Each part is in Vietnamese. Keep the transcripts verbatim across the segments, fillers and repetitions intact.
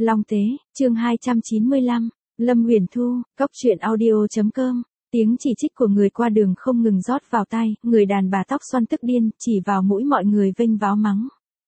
Long Tế, chương hai trăm chín mươi lăm, Lâm Huyền Thu, cóc truyện audio chấm com. Tiếng chỉ trích của người qua đường không ngừng rót vào tai, người đàn bà tóc xoăn tức điên, chỉ vào mũi mọi người vênh váo mắng.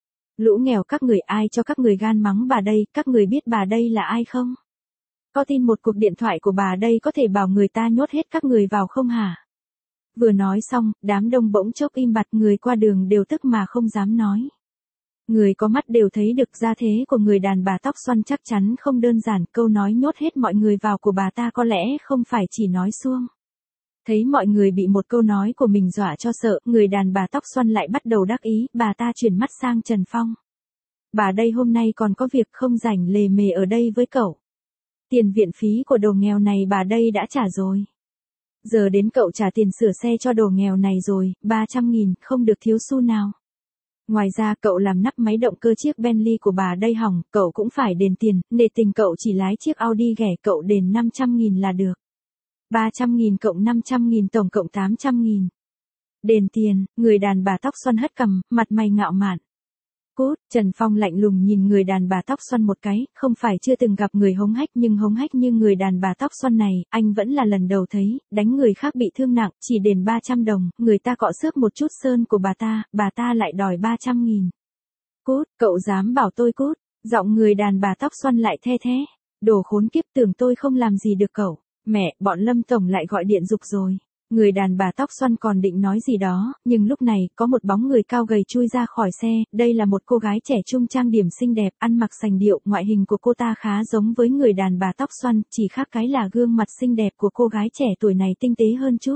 Lũ nghèo các người, ai cho các người gan mắng bà đây, các người biết bà đây là ai không? Có tin một cuộc điện thoại của bà đây có thể bảo người ta nhốt hết các người vào không hả? Vừa nói xong, đám đông bỗng chốc im bặt, người qua đường đều tức mà không dám nói. Người có mắt đều thấy được gia thế của người đàn bà tóc xoăn chắc chắn không đơn giản, câu nói nhốt hết mọi người vào của bà ta có lẽ không phải chỉ nói suông. Thấy mọi người bị một câu nói của mình dọa cho sợ, người đàn bà tóc xoăn lại bắt đầu đắc ý, bà ta chuyển mắt sang Trần Phong. Bà đây hôm nay còn có việc không rảnh lề mề ở đây với cậu. Tiền viện phí của đồ nghèo này bà đây đã trả rồi. Giờ đến cậu trả tiền sửa xe cho đồ nghèo này rồi, ba trăm nghìn, không được thiếu xu nào. Ngoài ra cậu làm nắp máy động cơ chiếc Bentley của bà đây hỏng, cậu cũng phải đền tiền, nể tình cậu chỉ lái chiếc Audi ghẻ, cậu đền năm trăm nghìn là được. ba trăm nghìn cộng năm trăm nghìn tổng cộng tám trăm nghìn. Đền tiền, người đàn bà tóc xoăn hất cằm, mặt mày ngạo mạn. Cút, Trần Phong lạnh lùng nhìn người đàn bà tóc xoăn một cái, không phải chưa từng gặp người hống hách nhưng hống hách như người đàn bà tóc xoăn này, anh vẫn là lần đầu thấy, đánh người khác bị thương nặng, chỉ đền ba trăm đồng, người ta cọ xước một chút sơn của bà ta, bà ta lại đòi ba trăm nghìn. Cút, cậu dám bảo tôi cút, giọng người đàn bà tóc xoăn lại the thế, đồ khốn kiếp, tưởng tôi không làm gì được cậu, mẹ, bọn Lâm Tổng lại gọi điện giục rồi. Người đàn bà tóc xoăn còn định nói gì đó, nhưng lúc này, có một bóng người cao gầy chui ra khỏi xe, đây là một cô gái trẻ trung trang điểm xinh đẹp, ăn mặc sành điệu, ngoại hình của cô ta khá giống với người đàn bà tóc xoăn, chỉ khác cái là gương mặt xinh đẹp của cô gái trẻ tuổi này tinh tế hơn chút.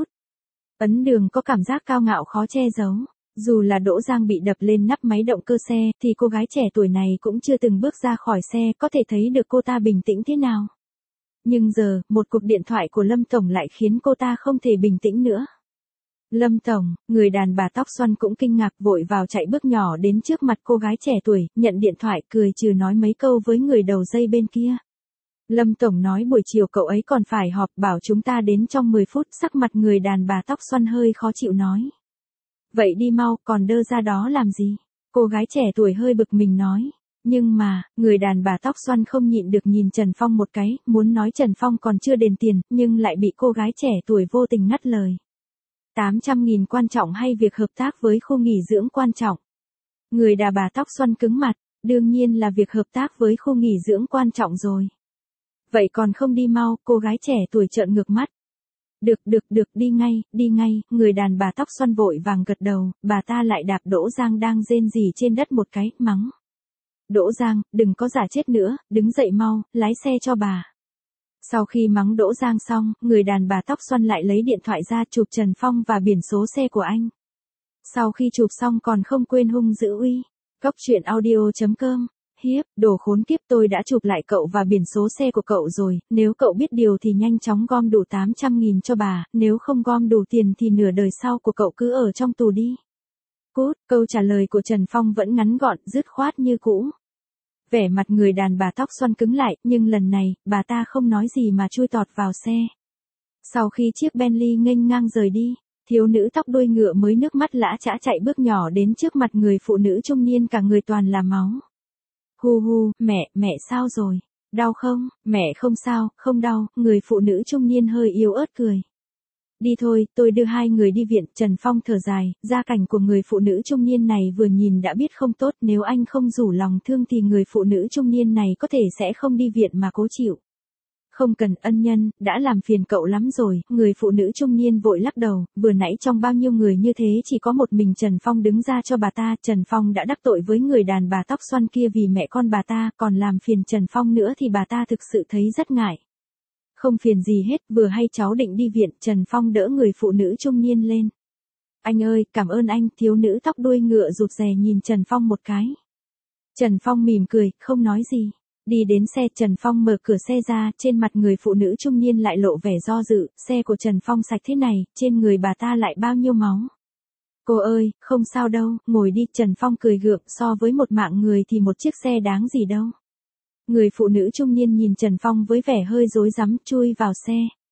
Ấn Đường có cảm giác cao ngạo khó che giấu, dù là Đỗ Giang bị đập lên nắp máy động cơ xe, thì cô gái trẻ tuổi này cũng chưa từng bước ra khỏi xe, có thể thấy được cô ta bình tĩnh thế nào. Nhưng giờ, một cuộc điện thoại của Lâm Tổng lại khiến cô ta không thể bình tĩnh nữa. Lâm Tổng, người đàn bà tóc xoăn cũng kinh ngạc vội vào chạy bước nhỏ đến trước mặt cô gái trẻ tuổi, nhận điện thoại cười trừ nói mấy câu với người đầu dây bên kia. Lâm Tổng nói buổi chiều cậu ấy còn phải họp, bảo chúng ta đến trong mười phút, sắc mặt người đàn bà tóc xoăn hơi khó chịu nói. Vậy đi mau, còn đơ ra đó làm gì? Cô gái trẻ tuổi hơi bực mình nói. Nhưng mà, người đàn bà tóc xoăn không nhịn được nhìn Trần Phong một cái, muốn nói Trần Phong còn chưa đền tiền, nhưng lại bị cô gái trẻ tuổi vô tình ngắt lời. tám trăm nghìn quan trọng hay việc hợp tác với khu nghỉ dưỡng quan trọng? Người đàn bà tóc xoăn cứng mặt, đương nhiên là việc hợp tác với khu nghỉ dưỡng quan trọng rồi. Vậy còn không đi mau, cô gái trẻ tuổi trợn ngược mắt. Được được được, đi ngay, đi ngay, người đàn bà tóc xoăn vội vàng gật đầu, bà ta lại đạp Đỗ Giang đang rên rỉ trên đất một cái, mắng. Đỗ Giang, đừng có giả chết nữa, đứng dậy mau, lái xe cho bà. Sau khi mắng Đỗ Giang xong, người đàn bà tóc xoăn lại lấy điện thoại ra chụp Trần Phong và biển số xe của anh. Sau khi chụp xong còn không quên hung dữ uy. Cóc truyện audio chấm com. Hiếp, đồ khốn kiếp, tôi đã chụp lại cậu và biển số xe của cậu rồi, nếu cậu biết điều thì nhanh chóng gom đủ tám trăm nghìn cho bà, nếu không gom đủ tiền thì nửa đời sau của cậu cứ ở trong tù đi. Cút, câu trả lời của Trần Phong vẫn ngắn gọn, dứt khoát như cũ. Vẻ mặt người đàn bà tóc xoăn cứng lại, nhưng lần này, bà ta không nói gì mà chui tọt vào xe. Sau khi chiếc Bentley nghênh ngang rời đi, thiếu nữ tóc đuôi ngựa mới nước mắt lã chã chạy bước nhỏ đến trước mặt người phụ nữ trung niên, cả người toàn là máu. Hu hu, mẹ, mẹ sao rồi? Đau không? Mẹ không sao, không đau, người phụ nữ trung niên hơi yếu ớt cười. Đi thôi, tôi đưa hai người đi viện. Trần Phong thở dài, gia cảnh của người phụ nữ trung niên này vừa nhìn đã biết không tốt, nếu anh không rủ lòng thương thì người phụ nữ trung niên này có thể sẽ không đi viện mà cố chịu. Không cần, ân nhân, đã làm phiền cậu lắm rồi, người phụ nữ trung niên vội lắc đầu, vừa nãy trong bao nhiêu người như thế chỉ có một mình Trần Phong đứng ra cho bà ta, Trần Phong đã đắc tội với người đàn bà tóc xoăn kia vì mẹ con bà ta, còn làm phiền Trần Phong nữa thì bà ta thực sự thấy rất ngại. Không phiền gì hết, vừa hay cháu định đi viện, Trần Phong đỡ người phụ nữ trung niên lên. Anh ơi, cảm ơn anh, thiếu nữ tóc đuôi ngựa rụt rè nhìn Trần Phong một cái. Trần Phong mỉm cười, không nói gì. Đi đến xe, Trần Phong mở cửa xe ra, trên mặt người phụ nữ trung niên lại lộ vẻ do dự, xe của Trần Phong sạch thế này, trên người bà ta lại bao nhiêu máu. Cô ơi, không sao đâu, ngồi đi, Trần Phong cười gượng, so với một mạng người thì một chiếc xe đáng gì đâu. Người phụ nữ trung niên nhìn Trần Phong với vẻ hơi rối rắm, chui vào xe.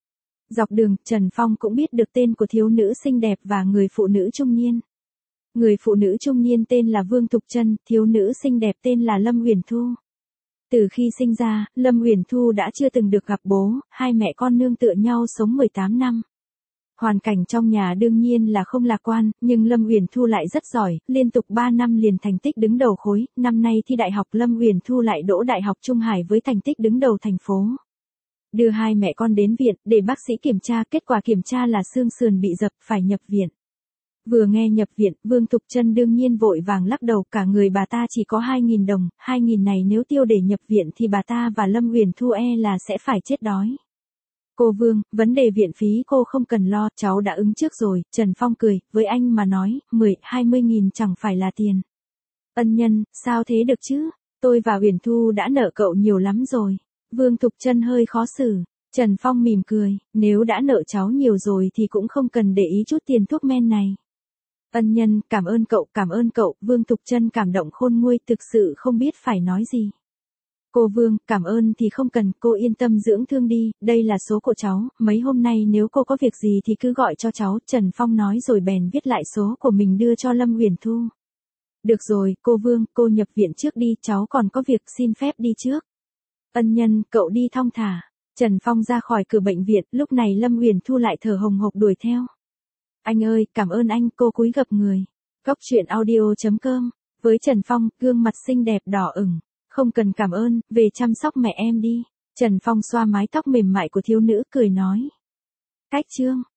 Dọc đường, Trần Phong cũng biết được tên của thiếu nữ xinh đẹp và người phụ nữ trung niên. Người phụ nữ trung niên tên là Vương Thục Trân, thiếu nữ xinh đẹp tên là Lâm Huyền Thu. Từ khi sinh ra, Lâm Uyển Thu đã chưa từng được gặp bố, hai mẹ con nương tựa nhau sống mười tám năm. Hoàn cảnh trong nhà đương nhiên là không lạc quan, nhưng Lâm Uyển Thu lại rất giỏi, liên tục ba năm liền thành tích đứng đầu khối, năm nay thi đại học Lâm Uyển Thu lại đỗ Đại học Trung Hải với thành tích đứng đầu thành phố. Đưa hai mẹ con đến viện, để bác sĩ kiểm tra, kết quả kiểm tra là xương sườn bị dập, phải nhập viện. Vừa nghe nhập viện, Vương Thục Trân đương nhiên vội vàng lắc đầu, cả người bà ta chỉ có hai nghìn đồng, hai nghìn này nếu tiêu để nhập viện thì bà ta và Lâm Uyển Thu e là sẽ phải chết đói. Cô Vương, vấn đề viện phí cô không cần lo, cháu đã ứng trước rồi, Trần Phong cười, với anh mà nói, mười, hai mươi nghìn chẳng phải là tiền. Ân nhân, sao thế được chứ, tôi và Uyển Thu đã nợ cậu nhiều lắm rồi. Vương Thục Trân hơi khó xử. Trần Phong mỉm cười, nếu đã nợ cháu nhiều rồi thì cũng không cần để ý chút tiền thuốc men này. Ân nhân, cảm ơn cậu, cảm ơn cậu, Vương Thục Trân cảm động khôn nguôi, thực sự không biết phải nói gì. Cô Vương, cảm ơn thì không cần, cô yên tâm dưỡng thương đi, đây là số của cháu, mấy hôm nay nếu cô có việc gì thì cứ gọi cho cháu, Trần Phong nói rồi bèn viết lại số của mình đưa cho Lâm Uyển Thu. Được rồi, cô Vương, cô nhập viện trước đi, cháu còn có việc, xin phép đi trước. Ân nhân, cậu đi thong thả. Trần Phong ra khỏi cửa bệnh viện, lúc này Lâm Uyển Thu lại thở hồng hộc đuổi theo. Anh ơi, cảm ơn anh, cô cúi gập người. Góc truyện audio chấm com. Với Trần Phong, gương mặt xinh đẹp đỏ ửng. Không cần cảm ơn, về chăm sóc mẹ em đi. Trần Phong xoa mái tóc mềm mại của thiếu nữ, cười nói. Cách chương.